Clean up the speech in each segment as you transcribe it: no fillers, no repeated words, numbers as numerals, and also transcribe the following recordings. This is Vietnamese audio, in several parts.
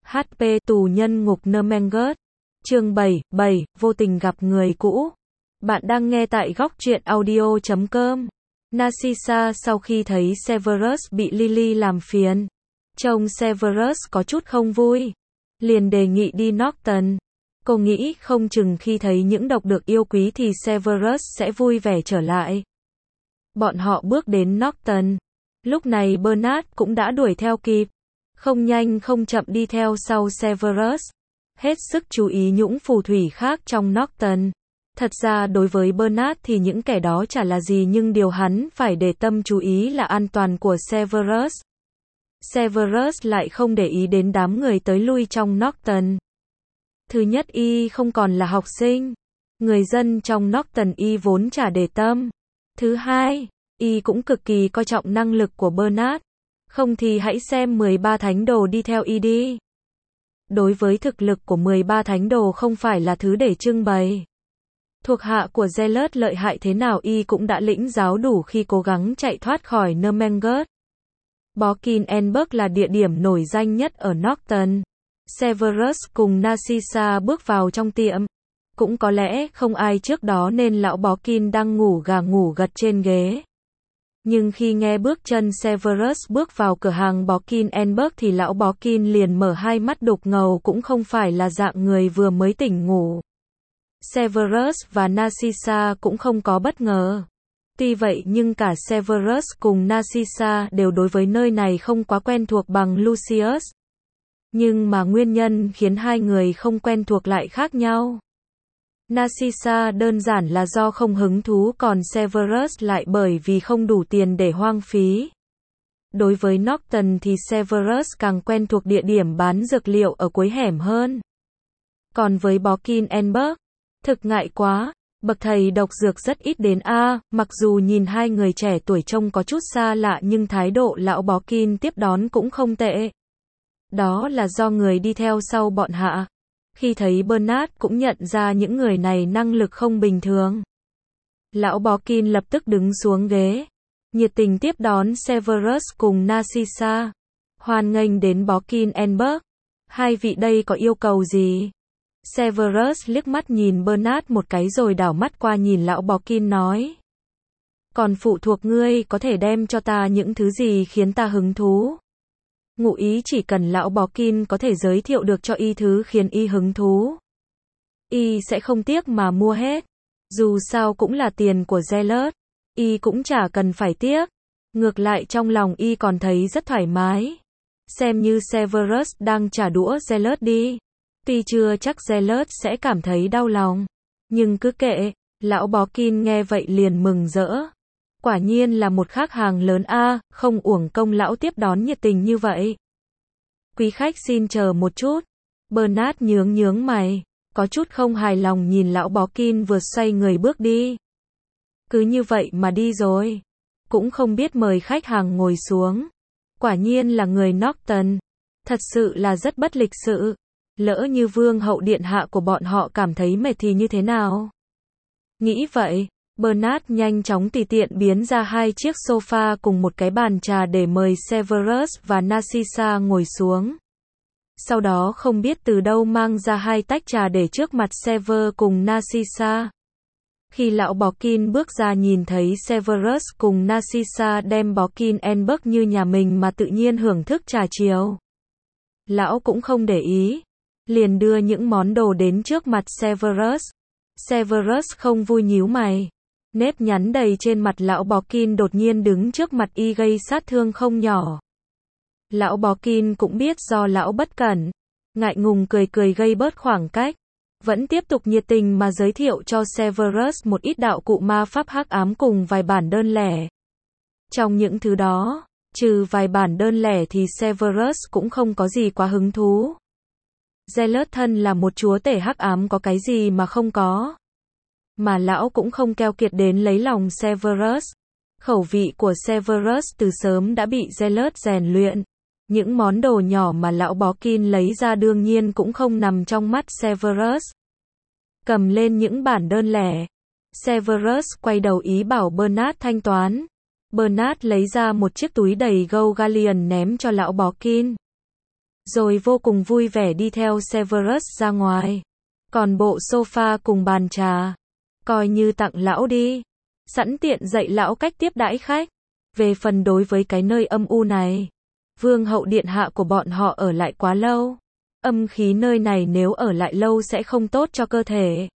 HP tù nhân ngục Nuremberg. Chương 7, vô tình gặp người cũ. Bạn đang nghe tại góc truyện audio.com. Narcissa sau khi thấy Severus bị Lily làm phiền, trông Severus có chút không vui, liền đề nghị đi Norton. Cô nghĩ không chừng khi thấy những độc được yêu quý thì Severus sẽ vui vẻ trở lại. Bọn họ bước đến Norton. Lúc này Bernard cũng đã đuổi theo kịp, không nhanh không chậm đi theo sau Severus, hết sức chú ý những phù thủy khác trong Norton. Thật ra đối với Bernard thì những kẻ đó chả là gì, nhưng điều hắn phải để tâm chú ý là an toàn của Severus. Severus lại không để ý đến đám người tới lui trong Norton. Thứ nhất, y không còn là học sinh. Người dân trong Norton y vốn chả để tâm. Thứ hai, y cũng cực kỳ coi trọng năng lực của Bernard. Không thì hãy xem 13 thánh đồ đi theo y đi. Đối với thực lực của 13 thánh đồ không phải là thứ để trưng bày. Thuộc hạ của Zealot lợi hại thế nào y cũng đã lĩnh giáo đủ khi cố gắng chạy thoát khỏi Nuremberg. Borkenberg là địa điểm nổi danh nhất ở Norton. Severus cùng Narcissa bước vào trong tiệm. Cũng có lẽ không ai trước đó nên lão Borkin đang ngủ gà ngủ gật trên ghế. Nhưng khi nghe bước chân Severus bước vào cửa hàng Borkenberg thì lão Borkin liền mở hai mắt đục ngầu, cũng không phải là dạng người vừa mới tỉnh ngủ. Severus và Narcissa cũng không có bất ngờ. Tuy vậy nhưng cả Severus cùng Narcissa đều đối với nơi này không quá quen thuộc bằng Lucius. Nhưng mà nguyên nhân khiến hai người không quen thuộc lại khác nhau. Narcissa đơn giản là do không hứng thú, còn Severus lại bởi vì không đủ tiền để hoang phí. Đối với Norton thì Severus càng quen thuộc địa điểm bán dược liệu ở cuối hẻm hơn. Còn với Borkenberg, thực ngại quá, bậc thầy độc dược rất ít đến mặc dù nhìn hai người trẻ tuổi trông có chút xa lạ nhưng thái độ lão Borkin tiếp đón cũng không tệ. Đó là do người đi theo sau bọn hạ. Khi thấy Bernard cũng nhận ra những người này năng lực không bình thường. Lão Borkin lập tức đứng xuống ghế, nhiệt tình tiếp đón Severus cùng Narcissa. Hoan nghênh đến Borkenberg. Hai vị đây có yêu cầu gì? Severus liếc mắt nhìn Bernard một cái rồi đảo mắt qua nhìn lão Borkin nói. Còn phụ thuộc ngươi có thể đem cho ta những thứ gì khiến ta hứng thú. Ngụ ý chỉ cần lão Borkin có thể giới thiệu được cho y thứ khiến y hứng thú, y sẽ không tiếc mà mua hết. Dù sao cũng là tiền của Zealot, y cũng chả cần phải tiếc. Ngược lại trong lòng y còn thấy rất thoải mái. Xem như Severus đang trả đũa Zealot đi. Tuy chưa chắc Zealot sẽ cảm thấy đau lòng, nhưng cứ kệ. Lão Borkin nghe vậy liền mừng rỡ. Quả nhiên là một khách hàng lớn không uổng công lão tiếp đón nhiệt tình như vậy. Quý khách xin chờ một chút. Bernard nhướng mày, có chút không hài lòng nhìn lão Borkin vừa xoay người bước đi. Cứ như vậy mà đi rồi, cũng không biết mời khách hàng ngồi xuống. Quả nhiên là người Norton, thật sự là rất bất lịch sự. Lỡ như vương hậu điện hạ của bọn họ cảm thấy mệt thì như thế nào? Nghĩ vậy, Bernard nhanh chóng tùy tiện biến ra hai chiếc sofa cùng một cái bàn trà để mời Severus và Narcissa ngồi xuống. Sau đó không biết từ đâu mang ra hai tách trà để trước mặt Sever cùng Narcissa. Khi lão Borkin bước ra nhìn thấy Severus cùng Narcissa đem Borkenberg như nhà mình mà tự nhiên hưởng thức trà chiều. Lão cũng không để ý, liền đưa những món đồ đến trước mặt Severus. Severus không vui nhíu mày. Nếp nhăn đầy trên mặt lão Borkin đột nhiên đứng trước mặt y gây sát thương không nhỏ. Lão Borkin cũng biết do lão bất cẩn, ngại ngùng cười gây bớt khoảng cách. Vẫn tiếp tục nhiệt tình mà giới thiệu cho Severus một ít đạo cụ ma pháp hắc ám cùng vài bản đơn lẻ. Trong những thứ đó, trừ vài bản đơn lẻ thì Severus cũng không có gì quá hứng thú. Zealot thân là một chúa tể hắc ám có cái gì mà không có. Mà lão cũng không keo kiệt đến lấy lòng Severus. Khẩu vị của Severus từ sớm đã bị Zealot rèn luyện. Những món đồ nhỏ mà lão Borkin lấy ra đương nhiên cũng không nằm trong mắt Severus. Cầm lên những bản đơn lẻ, Severus quay đầu ý bảo Bernard thanh toán. Bernard lấy ra một chiếc túi đầy gold galleon ném cho lão Borkin. rồi vô cùng vui vẻ đi theo Severus ra ngoài. Còn bộ sofa cùng bàn trà, coi như tặng lão đi. Sẵn tiện dạy lão cách tiếp đãi khách. Về phần đối với cái nơi âm u này, vương hậu điện hạ của bọn họ ở lại quá lâu. Âm khí nơi này nếu ở lại lâu sẽ không tốt cho cơ thể.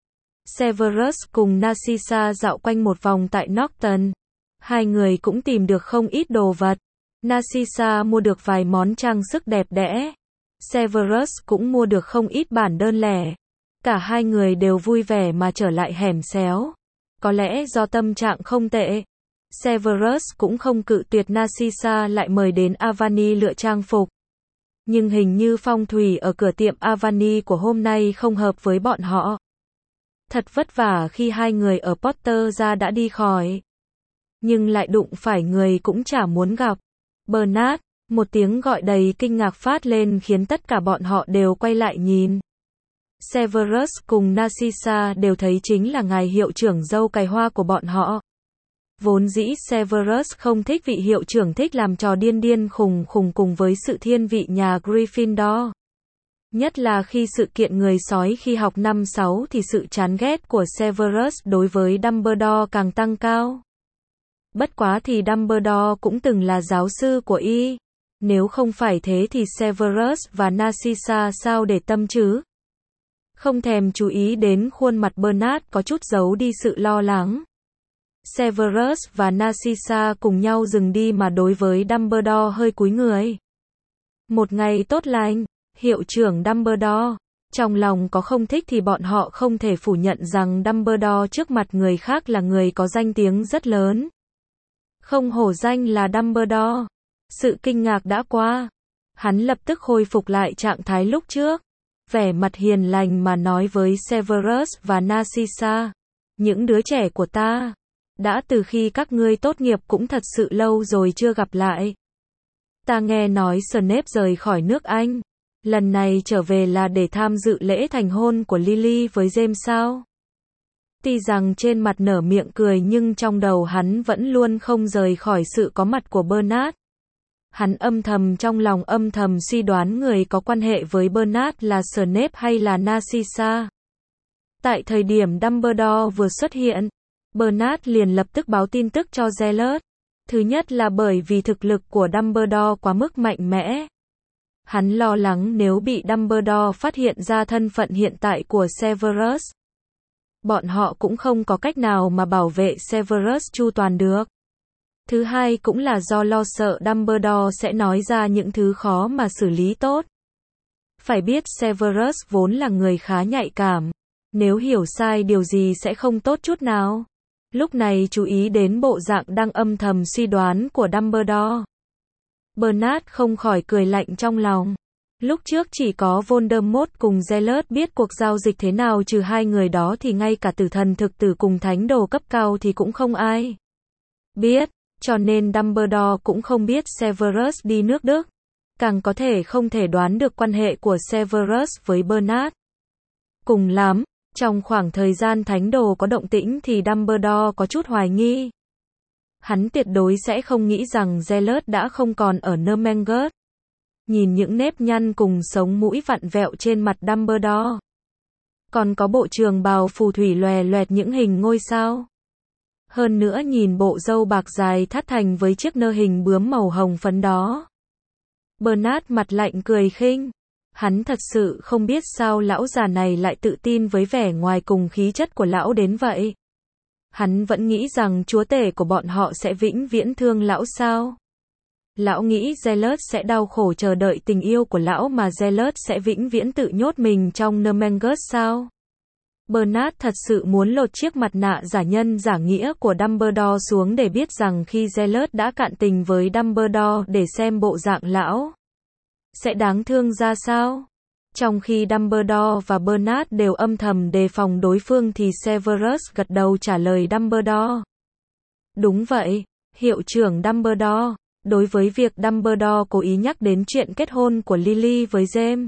Severus cùng Narcissa dạo quanh một vòng tại Norton. Hai người cũng tìm được không ít đồ vật. Narcissa mua được vài món trang sức đẹp đẽ. Severus cũng mua được không ít bản đơn lẻ. Cả hai người đều vui vẻ mà trở lại hẻm xéo. Có lẽ do tâm trạng không tệ, Severus cũng không cự tuyệt Narcissa lại mời đến Avani lựa trang phục. Nhưng hình như phong thủy ở cửa tiệm Avani của hôm nay không hợp với bọn họ. Thật vất vả khi hai người ở Potter ra đã đi khỏi. Nhưng lại đụng phải người cũng chả muốn gặp. Bernard, một tiếng gọi đầy kinh ngạc phát lên khiến tất cả bọn họ đều quay lại nhìn. Severus cùng Narcissa đều thấy chính là ngài hiệu trưởng dâu cài hoa của bọn họ. Vốn dĩ Severus không thích vị hiệu trưởng thích làm trò điên điên khùng khùng cùng với sự thiên vị nhà Gryffindor. Nhất là khi sự kiện người sói khi học năm 6 thì sự chán ghét của Severus đối với Dumbledore càng tăng cao. Bất quá thì Dumbledore cũng từng là giáo sư của y. Nếu không phải thế thì Severus và Narcissa sao để tâm chứ? Không thèm chú ý đến khuôn mặt Bernard có chút giấu đi sự lo lắng. Severus và Narcissa cùng nhau dừng đi mà đối với Dumbledore hơi cúi người. Một ngày tốt lành, hiệu trưởng Dumbledore. Trong lòng có không thích thì bọn họ không thể phủ nhận rằng Dumbledore trước mặt người khác là người có danh tiếng rất lớn. Không hổ danh là Dumbledore. Sự kinh ngạc đã qua. Hắn lập tức khôi phục lại trạng thái lúc trước. Vẻ mặt hiền lành mà nói với Severus và Narcissa. Những đứa trẻ của ta. Đã từ khi các ngươi tốt nghiệp cũng thật sự lâu rồi chưa gặp lại. Ta nghe nói Snape rời khỏi nước Anh. Lần này trở về là để tham dự lễ thành hôn của Lily với James sao? Tuy rằng trên mặt nở miệng cười nhưng trong đầu hắn vẫn luôn không rời khỏi sự có mặt của Bernard. Hắn âm thầm trong lòng âm thầm suy đoán người có quan hệ với Bernard là Snape hay là Narcissa. Tại thời điểm Dumbledore vừa xuất hiện, Bernard liền lập tức báo tin tức cho Gellert. Thứ nhất là bởi vì thực lực của Dumbledore quá mức mạnh mẽ. Hắn lo lắng nếu bị Dumbledore phát hiện ra thân phận hiện tại của Severus. Bọn họ cũng không có cách nào mà bảo vệ Severus chu toàn được. Thứ hai cũng là do lo sợ Dumbledore sẽ nói ra những thứ khó mà xử lý tốt. Phải biết Severus vốn là người khá nhạy cảm. Nếu hiểu sai điều gì sẽ không tốt chút nào. Lúc này chú ý đến bộ dạng đang âm thầm suy đoán của Dumbledore. Bernard không khỏi cười lạnh trong lòng. Lúc trước chỉ có Voldemort cùng Gellert biết cuộc giao dịch thế nào, trừ hai người đó thì ngay cả tử thần thực tử cùng thánh đồ cấp cao thì cũng không ai biết, cho nên Dumbledore cũng không biết Severus đi nước Đức. Càng có thể không thể đoán được quan hệ của Severus với Bernard. Cùng lắm, trong khoảng thời gian thánh đồ có động tĩnh thì Dumbledore có chút hoài nghi. Hắn tuyệt đối sẽ không nghĩ rằng Gellert đã không còn ở Ermengarde. Nhìn những nếp nhăn cùng sống mũi vặn vẹo trên mặt Dumbledore. Còn có bộ trường bào phù thủy lòe loẹt những hình ngôi sao. Hơn nữa nhìn bộ râu bạc dài thắt thành với chiếc nơ hình bướm màu hồng phấn đó. Bernard mặt lạnh cười khinh. Hắn thật sự không biết sao lão già này lại tự tin với vẻ ngoài cùng khí chất của lão đến vậy. Hắn vẫn nghĩ rằng chúa tể của bọn họ sẽ vĩnh viễn thương lão sao. Lão nghĩ Gellert sẽ đau khổ chờ đợi tình yêu của lão mà Gellert sẽ vĩnh viễn tự nhốt mình trong Ermengarde sao. Bernard thật sự muốn lột chiếc mặt nạ giả nhân giả nghĩa của Dumbledore xuống để biết rằng khi Gellert đã cạn tình với Dumbledore để xem bộ dạng lão sẽ đáng thương ra sao. Trong khi Dumbledore và Bernard đều âm thầm đề phòng đối phương thì Severus gật đầu trả lời Dumbledore. Đúng vậy, hiệu trưởng Dumbledore. Đối với việc Dumbledore cố ý nhắc đến chuyện kết hôn của Lily với James,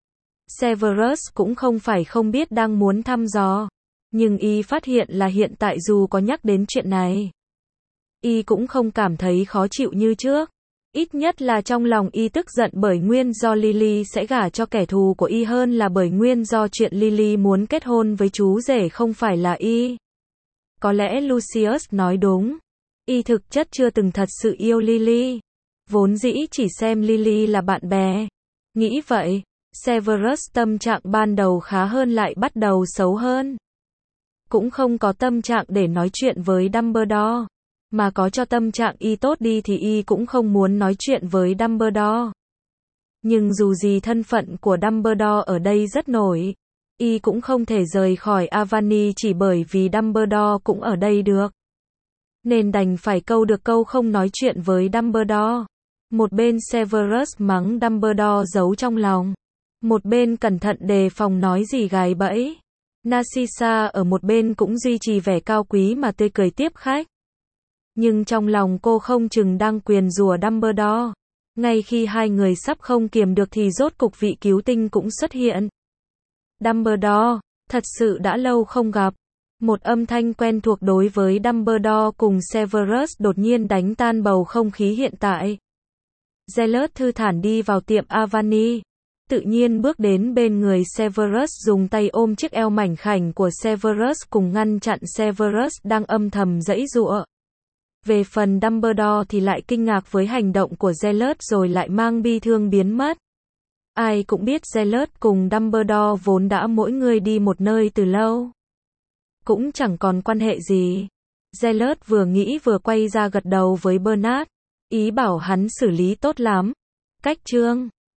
Severus cũng không phải không biết đang muốn thăm dò. Nhưng y phát hiện là hiện tại dù có nhắc đến chuyện này, y cũng không cảm thấy khó chịu như trước. Ít nhất là trong lòng y tức giận bởi nguyên do Lily sẽ gả cho kẻ thù của y hơn là bởi nguyên do chuyện Lily muốn kết hôn với chú rể không phải là y. Có lẽ Lucius nói đúng. Y thực chất chưa từng thật sự yêu Lily. Vốn dĩ chỉ xem Lily là bạn bè. Nghĩ vậy, Severus tâm trạng ban đầu khá hơn lại bắt đầu xấu hơn. Cũng không có tâm trạng để nói chuyện với Dumbledore. Mà có cho tâm trạng y tốt đi thì y cũng không muốn nói chuyện với Dumbledore. Nhưng dù gì thân phận của Dumbledore ở đây rất nổi. Y cũng không thể rời khỏi Avani chỉ bởi vì Dumbledore cũng ở đây được. Nên đành phải câu được câu không nói chuyện với Dumbledore. Một bên Severus mắng Dumbledore giấu trong lòng. Một bên cẩn thận đề phòng nói gì gài bẫy. Narcissa ở một bên cũng duy trì vẻ cao quý mà tươi cười tiếp khách. Nhưng trong lòng cô không chừng đang nguyền rủa Dumbledore. Ngay khi hai người sắp không kiềm được thì rốt cục vị cứu tinh cũng xuất hiện. Dumbledore, thật sự đã lâu không gặp. Một âm thanh quen thuộc đối với Dumbledore cùng Severus đột nhiên đánh tan bầu không khí hiện tại. Zealot thư thản đi vào tiệm Avani. Tự nhiên bước đến bên người Severus dùng tay ôm chiếc eo mảnh khảnh của Severus cùng ngăn chặn Severus đang âm thầm giãy giụa. Về phần Dumbledore thì lại kinh ngạc với hành động của Zealot rồi lại mang bi thương biến mất. Ai cũng biết Zealot cùng Dumbledore vốn đã mỗi người đi một nơi từ lâu. Cũng chẳng còn quan hệ gì. Zealot vừa nghĩ vừa quay ra gật đầu với Bernard. Ý bảo hắn xử lý tốt lắm. Cách chương